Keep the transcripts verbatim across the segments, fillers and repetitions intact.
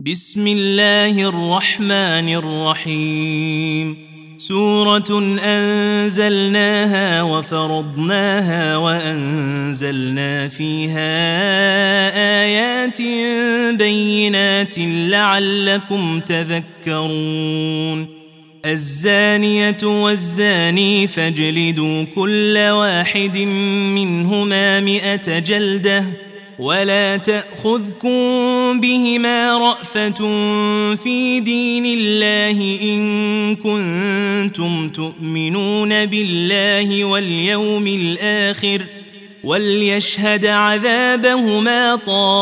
بسم الله الرحمن الرحيم. سورة أنزلناها وفرضناها وأنزلنا فيها آيات بينات لعلكم تذكرون. الزانية والزاني فاجلدوا كل واحد منهما مئة جلدة ولا تأخذكم بهما رأفة في دين الله إن كنتم تؤمنون بالله واليوم الآخر وليشهد عذابهما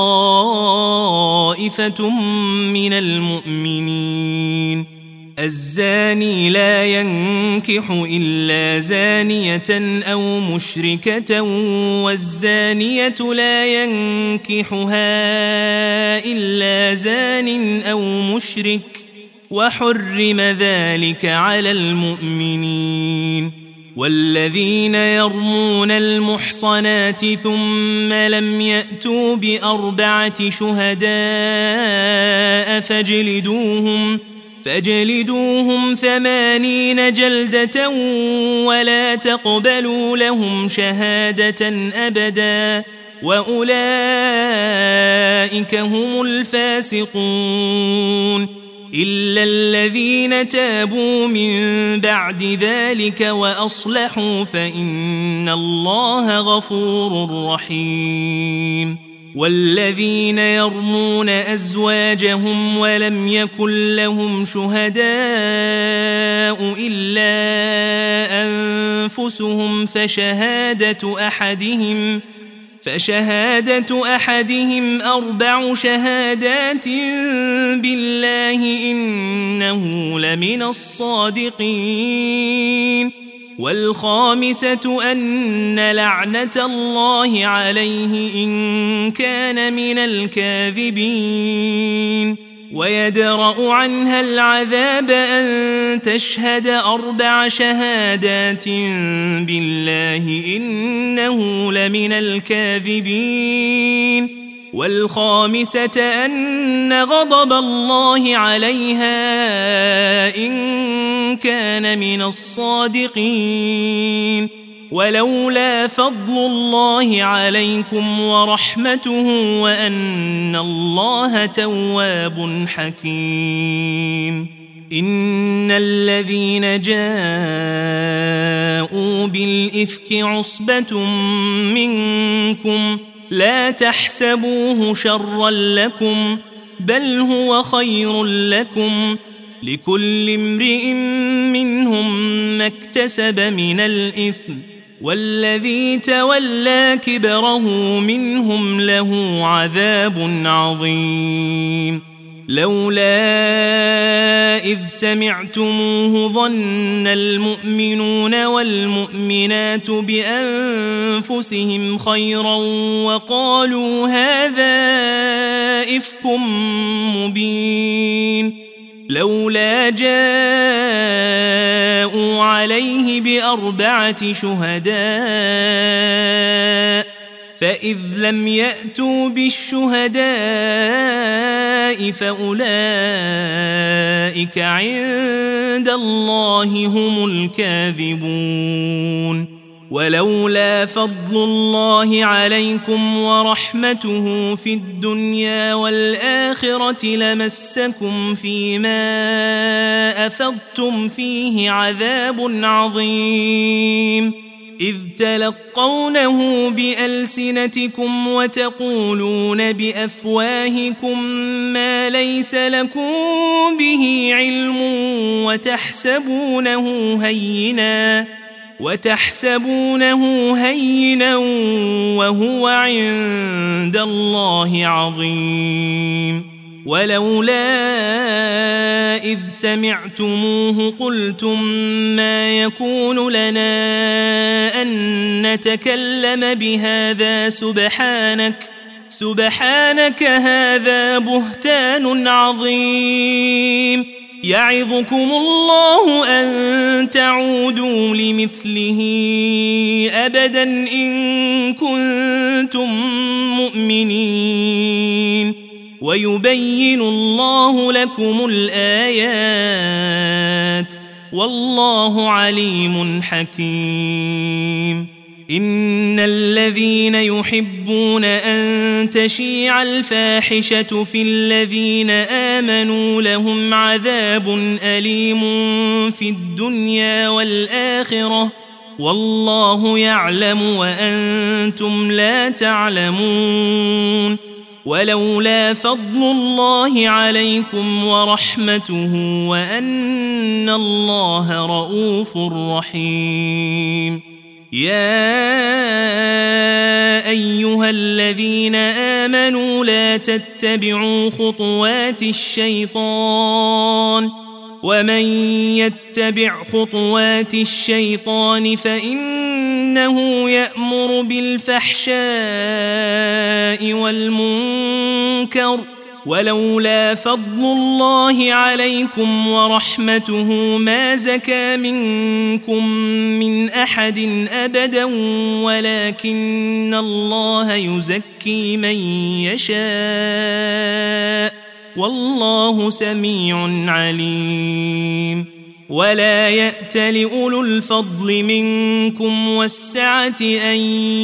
طائفة من المؤمنين. الزاني لا ينكح إلا زانية أو مشركة والزانية لا ينكحها إلا زان أو مشرك وحرم ذلك على المؤمنين. والذين يرمون المحصنات ثم لم يأتوا بأربعة شهداء فاجلدوهم فاجلدوهم ثمانين جلدة ولا تقبلوا لهم شهادة أبدا وأولئك هم الفاسقون إلا الذين تابوا من بعد ذلك وأصلحوا فإن الله غفور رحيم. والذين يرمون أزواجهم ولم يكن لهم شهداء إلا أنفسهم فشهادة أحدهم فشهادة أحدهم أربع شهادات بالله إنه لمن الصادقين. والخامسة أن لعنة الله عليه إن كان من الكاذبين. ويدرأ عنها العذاب أن تشهد أربع شهادات بالله إنه لمن الكاذبين. والخامسة أن غضب الله عليها إن كان من الصادقين. ولولا فضل الله عليكم ورحمته وأن الله تواب حكيم. إن الذين جاءوا بالإفك عصبة منكم لا تحسبوه شرا لكم بل هو خير لكم لكل امرئ منهم ما اكتسب من الإثم والذي تولى كبره منهم له عذاب عظيم. لولا إذ سمعتموه ظن المؤمنون والمؤمنات بأنفسهم خيرا وقالوا هذا إفك مبين. لولا جاءوا عليه بأربعة شهداء فإذ لم يأتوا بالشهداء فأولئك عند الله هم الكاذبون. ولولا فضل الله عليكم ورحمته في الدنيا والآخرة لمسكم فيما أفضتم فيه عذاب عظيم إذ تلقونه بألسنتكم وتقولون بأفواهكم ما ليس لكم به علم وتحسبونه هينا وتحسبونه هينا وهو عند الله عظيم. ولولا إذ سمعتموه قلتم ما يكون لنا أن نتكلم بهذا سبحانك سبحانك هذا بهتان عظيم. يعظكم الله أن تعودوا لمثله أبدا إن كنتم مؤمنين. ويبين الله لكم الآيات والله عليم حكيم. إن الذين يحبون أن تشيع الفاحشة في الذين آمنوا لهم عذاب أليم في الدنيا والآخرة والله يعلم وأنتم لا تعلمون. ولولا فضل الله عليكم ورحمته وأن الله رؤوف رحيم. يا أيها الذين آمنوا لا تتبعوا خطوات الشيطان ومن يتبع خطوات الشيطان فإنه يأمر بالفحشاء والمنكر ولولا فضل الله عليكم ورحمته ما زكى منكم من أحد أبدا ولكن الله يزكي من يشاء والله سميع عليم. ولا يأت لأولو الفضل منكم والسعة أن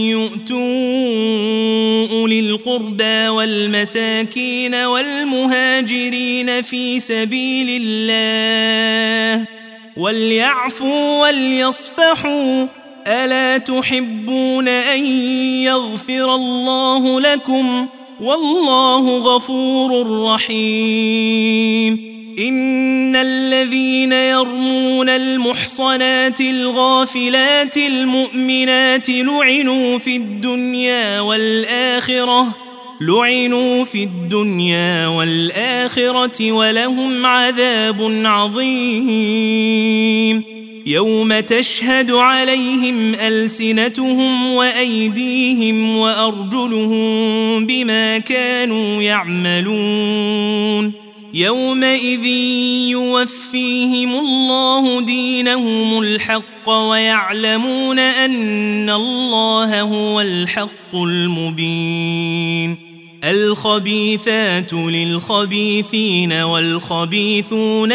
يؤتوا أولي القربى والمساكين والمهاجرين في سبيل الله وليعفوا وليصفحوا ألا تحبون أن يغفر الله لكم والله غفور رحيم. إن الذين يرمون المحصنات الغافلات المؤمنات لعنوا في الدنيا والآخرة لعنوا في الدنيا والآخرة ولهم عذاب عظيم. يوم تشهد عليهم ألسنتهم وأيديهم وأرجلهم بما كانوا يعملون يومئذ يوفيهم الله دينهم الحق ويعلمون أن الله هو الحق المبين. الخبيثات للخبيثين والخبيثون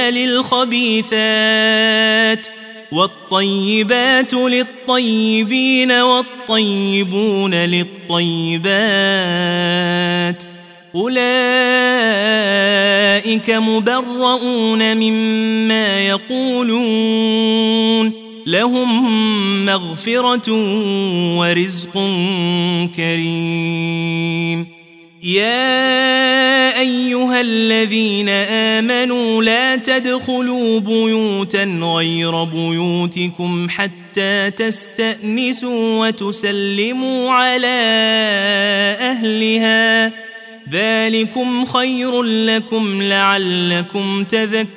للخبيثات والطيبات للطيبين والطيبون للطيبات أولئك مبرؤون مما يقولون لهم مغفرة ورزق كريم. يا أيها الذين آمنوا لا تدخلوا بيوتا غير بيوتكم حتى تستأنسوا وتسلموا على أهلها ذلكم خير لكم لعلكم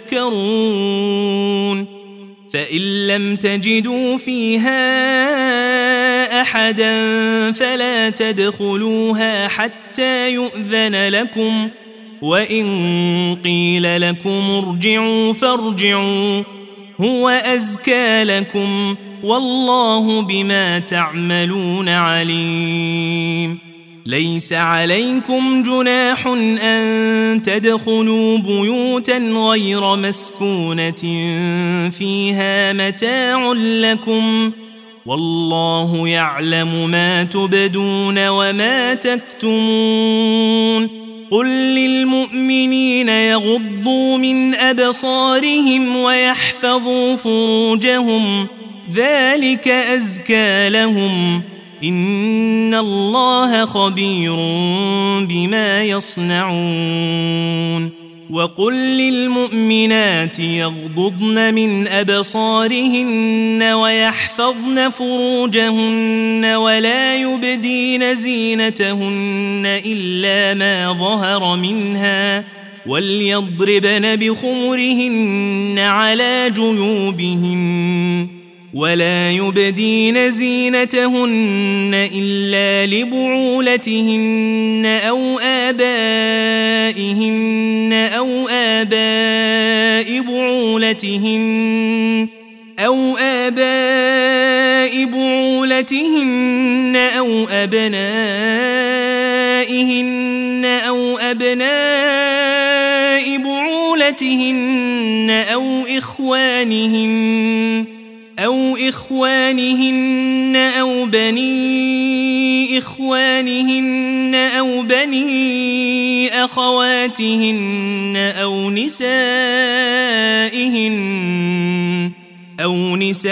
تذكرون. فإن لم تجدوا فيها أحدا فلا تدخلوها حتى يؤذن لكم وإن قيل لكم ارجعوا فارجعوا هو أزكى لكم والله بما تعملون عليم. ليس عليكم جناح أن تدخلوا بيوتا غير مسكونة فيها متاع لكم والله يعلم ما تبدون وما تكتمون. قل للمؤمنين يغضوا من أبصارهم ويحفظوا فروجهم ذلك أزكى لهم إن الله خبير بما يصنعون. وقل للمؤمنات يغضضن من أبصارهن ويحفظن فروجهن ولا يبدين زينتهن إلا ما ظهر منها وليضربن بخمرهن على جيوبهن ولا يبدين زينتهن إلا لبعولتهن أو آبائهن أو آباء بعولتهن أو آباء بعولتهن أو أبنائهن أو أبناء بعولتهن أو إخوانهن أو إخوانهن أو بني إخوانهن أو بني أخواتهن أو نسائهن أو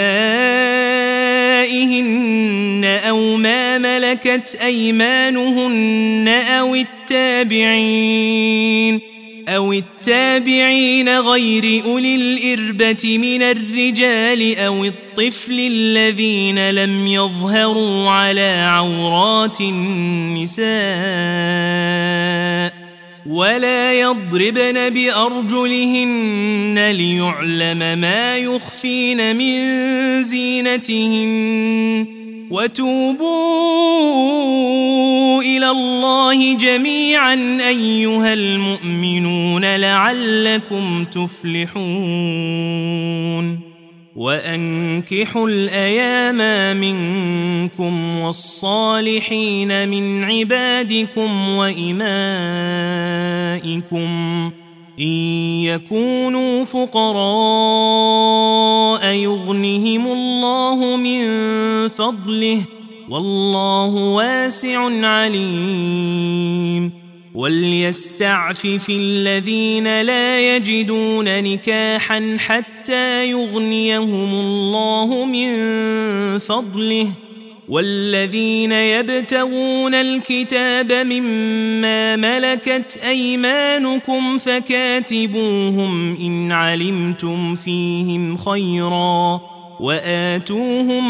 نسائهن أو ما ملكت أيمانهن أو التابعين أو التابعين غير أولي الإربة من الرجال أو الطفل الذين لم يظهروا على عورات النساء ولا يضربن بأرجلهن ليعلم ما يخفين من زينتهن وتوبوا إلى الله جميعا أيها المؤمنون لعلكم تفلحون وأنكحوا الأيام منكم والصالحين من عبادكم وإمائكم إن يكونوا فقراء يغنهم الله من فضله والله واسع عليم وليستعفف الذين لا يجدون نكاحا حتى يغنيهم الله من فضله والذين يبتغون الكتاب مما ملكت أيمانكم فكاتبوهم إن علمتم فيهم خيرا وآتوهم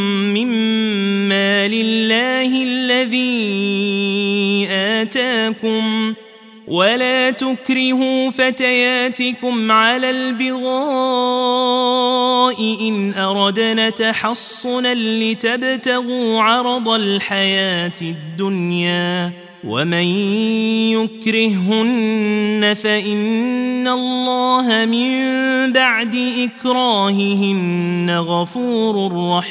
مما لله الذي آتاكم ولا تكرهوا فتياتكم على البغاء إن أردنا تحصنا لتبتغوا عرض الحياة الدنيا ومن يكرهن فإن الله من بعد إكراههن غفور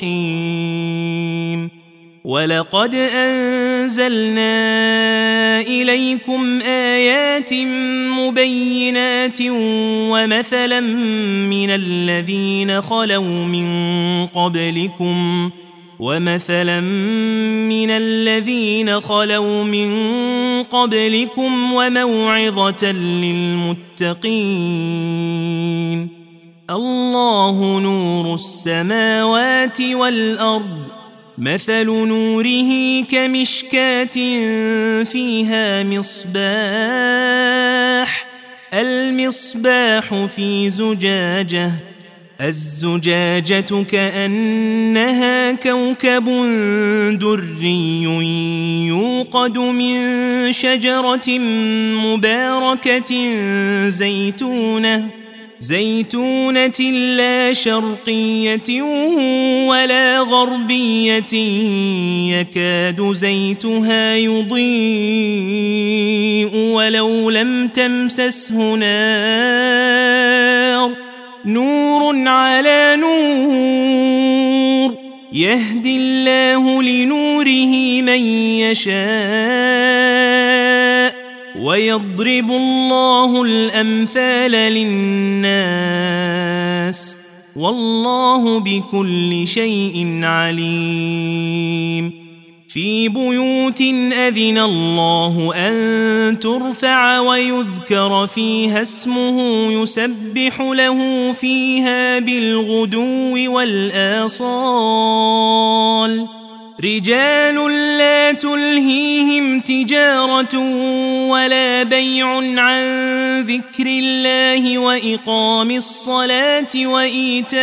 رحيم ولقد أنزلنا إليكم آيات مبينات ومثلا من الذين خلوا من قبلكم ومثلا من الذين خلوا من قبلكم وموعظة للمتقين الله نور السماوات والأرض مثل نوره كمشكاة فيها مصباح المصباح في زجاجة الزجاجة كأنها كوكب دري يوقد من شجرة مباركة زيتونة زيتونة لا شرقية ولا غربية يكاد زيتها يضيء ولو لم تمسسه نار نور على نور يهدي الله لنوره من يشاء ويضرب الله الأمثال للناس والله بكل شيء عليم في بيوت أذن الله أن ترفع ويذكر فيها اسمه يسبح له فيها بالغدو والآصال رجال لا تلهيهم تجارة ولا بيع عن ذكر الله وإقام الصلاة وإيتاء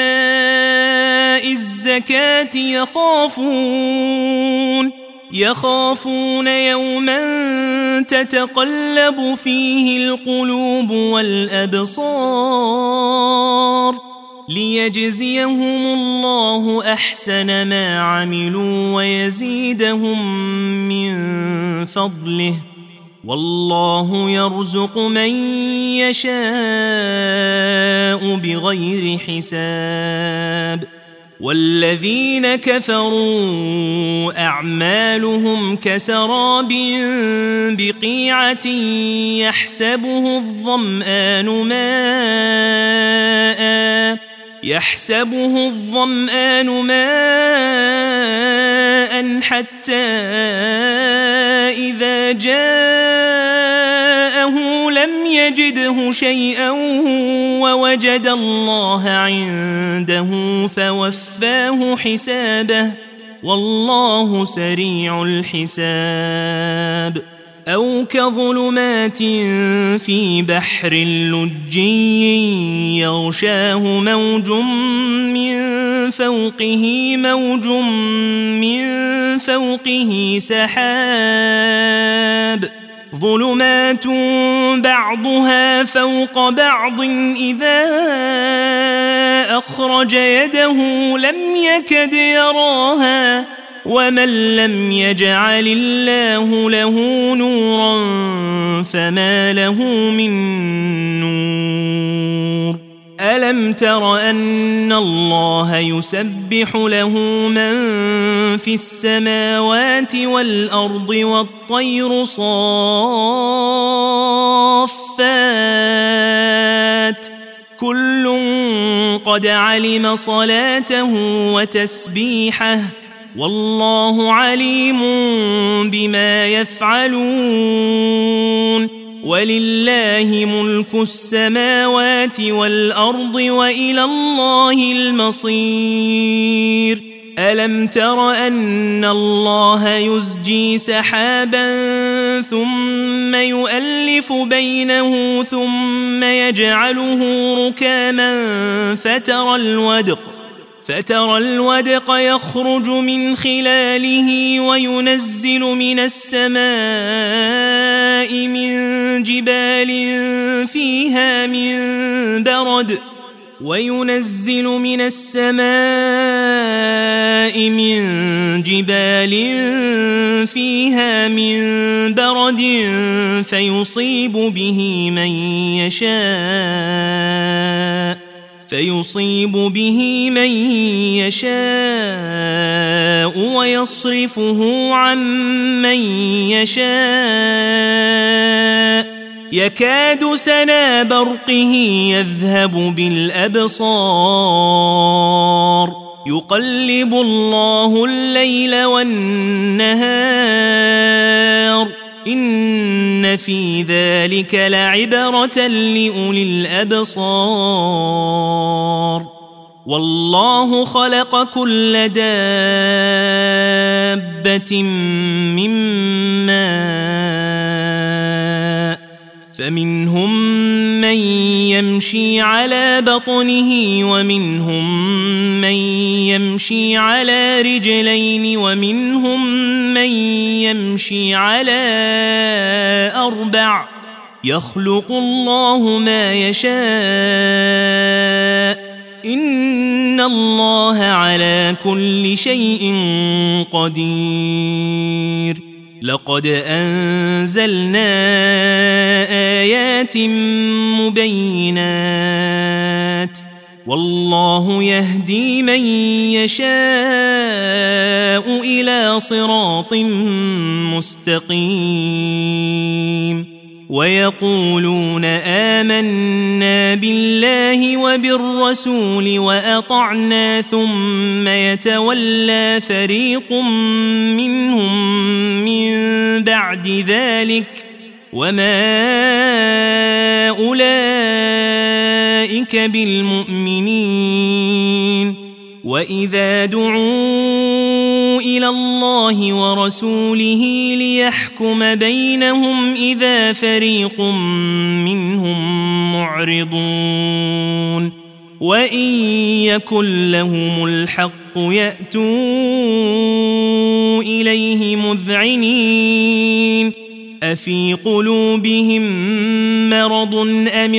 الزكاة يخافون يخافون يوما تتقلب فيه القلوب والأبصار ليجزيهم الله أحسن ما عملوا ويزيدهم من فضله والله يرزق من يشاء بغير حساب والذين كفروا أعمالهم كسراب بقيعة يحسبه الظمآن ماء يحسبه الظمآن ماء حتى إذا جاءه لم يجده شيئا ووجد الله عنده فوفاه حسابه والله سريع الحساب أو كظلمات في بحر لجي يغشاه موج من فوقه موج من فوقه سحاب ظلمات بعضها فوق بعض إذا أخرج يده لم يكد يراها ومن لم يجعل الله له نورا فما له من نور ألم تر أن الله يسبح له من في السماوات والأرض والطير صافات كل قد علم صلاته وتسبيحه والله عليم بما يفعلون ولله ملك السماوات والأرض وإلى الله المصير ألم تر أن الله يزجي سحابا ثم يؤلف بينه ثم يجعله ركاما فترى الودق فترى الودق يخرج من خلاله وينزل من السماء من جبال فيها من برد وينزل من السماء من جبال فيها من برد فيصيب به من يشاء فيصيب به من يشاء ويصرفه عن من يشاء يكاد سنا برقه يذهب بالأبصار يقلب الله الليل والنهار إن في ذلك لعبرة لأولي الأبصار والله خلق كل دابة من ماء فمنهم من يمشي على بطنه ومنهم من يمشي على رجلين ومنهم من يمشي على أربع يخلق الله ما يشاء إن الله على كل شيء قدير لقد أنزلنا آيات مبينات والله يهدي من يشاء إلى صراط مستقيم ويقولون آمنا بالله وبالرسول وأطعنا ثم يتولى فريق منهم من بعد ذلك وما أولئك بالمؤمنين وإذا دعوا إلى الله ورسوله ليحكم بينهم إذا فريق منهم معرضون وإن يكن لهم الحق يأتوا إليه مذعنين أفي قلوبهم مرض أم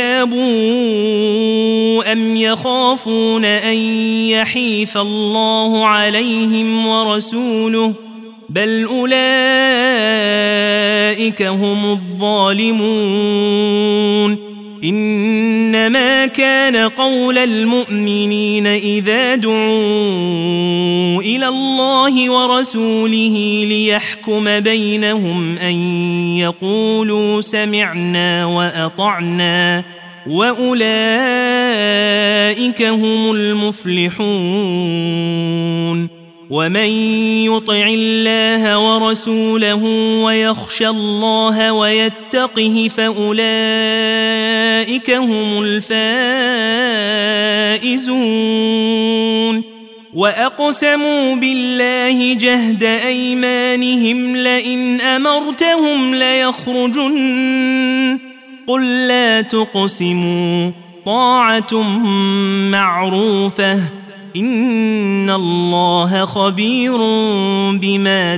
ارتابوا أم يخافون أن يحيف الله عليهم ورسوله بل أولئك هم الظالمون إنما كان قول المؤمنين إذا دعوا إلى الله ورسوله ليحكم بينهم أن يقولوا سمعنا وأطعنا وأولئك هم المفلحون ومن يطع الله ورسوله ويخشى الله ويتقه فأولئك هم الفائزون وأقسموا بالله جهد أيمانهم لئن أمرتهم ليخرجن قل لا تقسموا طاعة معروفة إن الله خبير بما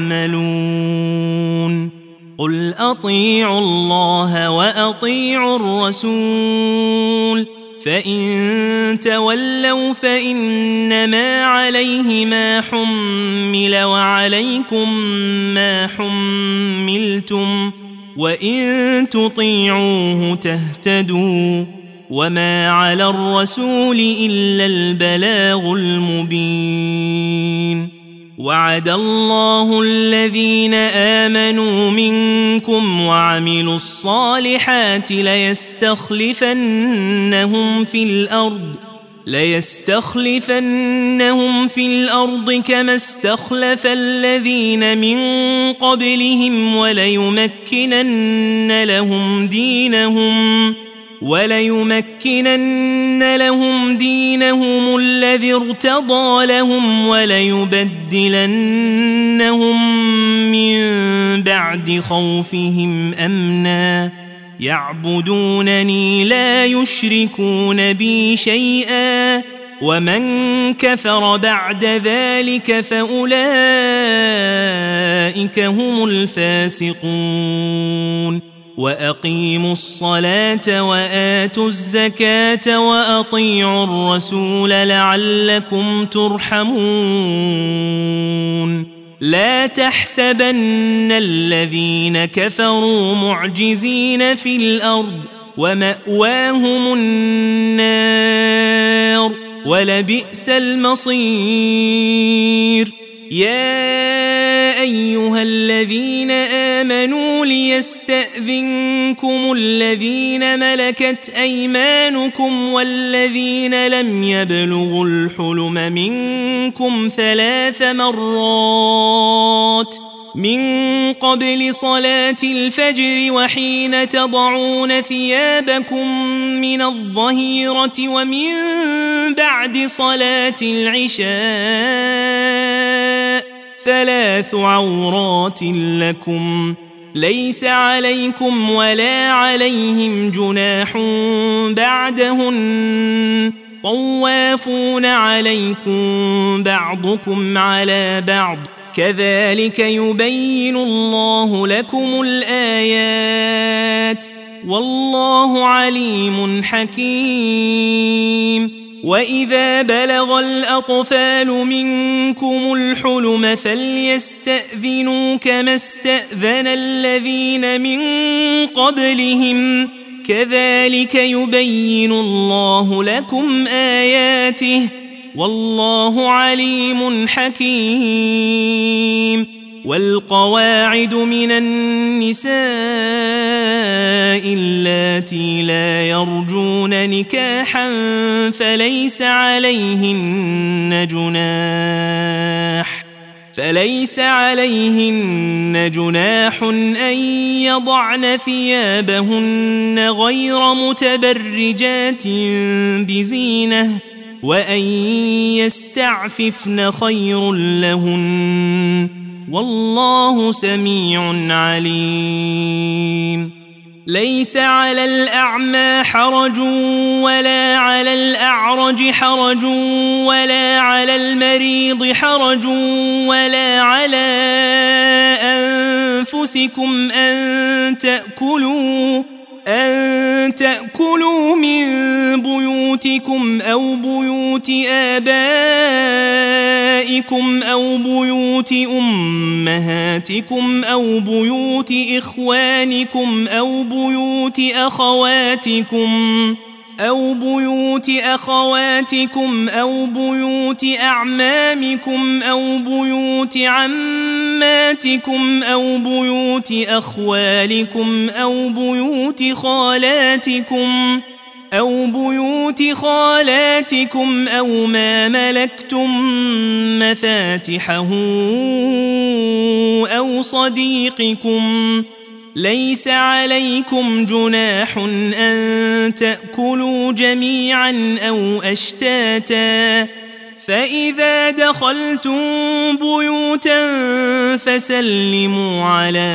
تعملون قل أطيعوا الله وأطيعوا الرسول فإن تولوا فإنما عليه ما حمل وعليكم ما حملتم وإن تطيعوه تهتدوا وما على الرسول إلا البلاغ المبين وعد الله الذين آمنوا منكم وعملوا الصالحات ليستخلفنهم في الأرض ليستخلفنهم في الأرض كما استخلف الذين من قبلهم وليمكنن لهم دينهم وليمكنن لهم دينهم الذي ارتضى لهم وليبدلنهم من بعد خوفهم أمنا يعبدونني لا يشركون بي شيئا ومن كفر بعد ذلك فأولئك هم الفاسقون وأقيموا الصلاة وآتوا الزكاة وأطيعوا الرسول لعلكم ترحمون لا تحسبن الذين كفروا معجزين في الأرض ومأواهم النار ولبئس المصير يا أيها الذين آمنوا ليستأذنكم الذين ملكت أيمانكم والذين لم يبلغوا الحلم منكم ثلاث مرات من قبل صلاة الفجر وحين تضعون ثيابكم من الظهيرة ومن بعد صلاة العشاء ثلاث عورات لكم ليس عليكم ولا عليهم جناح بعدهن طوافون عليكم بعضكم على بعض كذلك يبين الله لكم الآيات والله عليم حكيم وإذا بلغ الأطفال منكم الحلم فليستأذنوا كما استأذن الذين من قبلهم كذلك يبين الله لكم آياته والله عليم حكيم والقواعد من النساء اللاتي لا يرجون نكاحا فليس عليهن جناح فليس عليهن جناح أن يضعن ثيابهن غير متبرجات بزينة وأن يستعففن خير لهن والله سميع عليم ليس على الأعمى حرج ولا على الأعرج حرج ولا على المريض حرج ولا على أنفسكم أن تأكلوا أن تأكلوا من بيوتكم بيوتكم أو بيوت آبائكم أو بيوت أمهاتكم أو بيوت إخوانكم أو بيوت أخواتكم أو بيوت أخواتكم أو بيوت أعمامكم أو بيوت عماتكم أو بيوت أخوالكم أو بيوت خالاتكم أو بيوت خالاتكم أو ما ملكتم مفاتحه أو صديقكم. ليس عليكم جناح أن تأكلوا جميعا أو أشتاتا، فإذا دخلتم بيوتا فسلموا على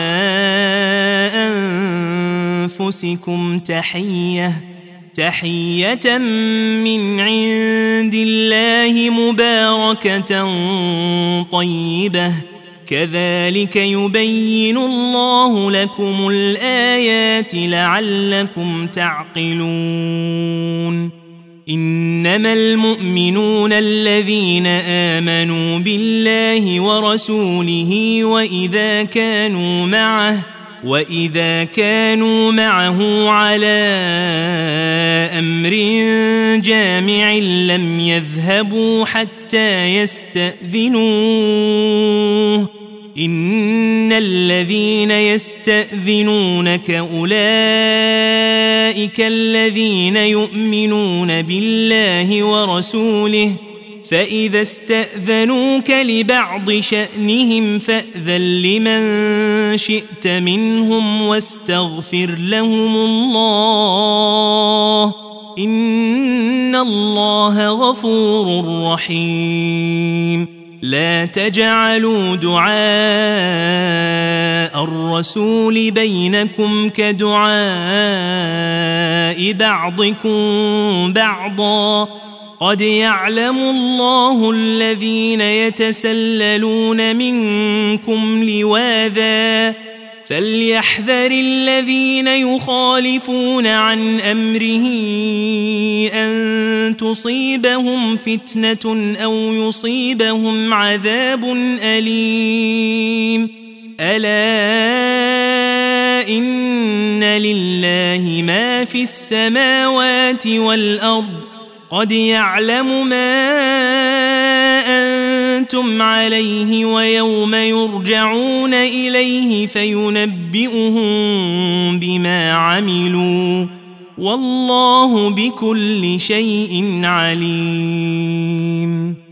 أنفسكم تحية تحية من عند الله مباركة طيبة، كذلك يبين الله لكم الآيات لعلكم تعقلون. إنما المؤمنون الذين آمنوا بالله ورسوله وإذا كانوا معه وإذا كانوا معه على أمر جامع لم يذهبوا حتى يستأذنوه. إن الذين يستأذنونك أولئك الذين يؤمنون بالله ورسوله، فإذا استأذنوك لبعض شأنهم فأذن لمن شئت منهم واستغفر لهم الله، إن الله غفور رحيم. لا تجعلوا دعاء الرسول بينكم كدعاء بعضكم بعضا، قد يعلم الله الذين يتسللون منكم لواذا، فليحذر الذين يخالفون عن أمره أن تصيبهم فتنة أو يصيبهم عذاب أليم. ألا إن لله ما في السماوات والأرض، قد يعلم ما أنتم عليه ويوم يرجعون إليه فينبئهم بما عملوا، والله بكل شيء عليم.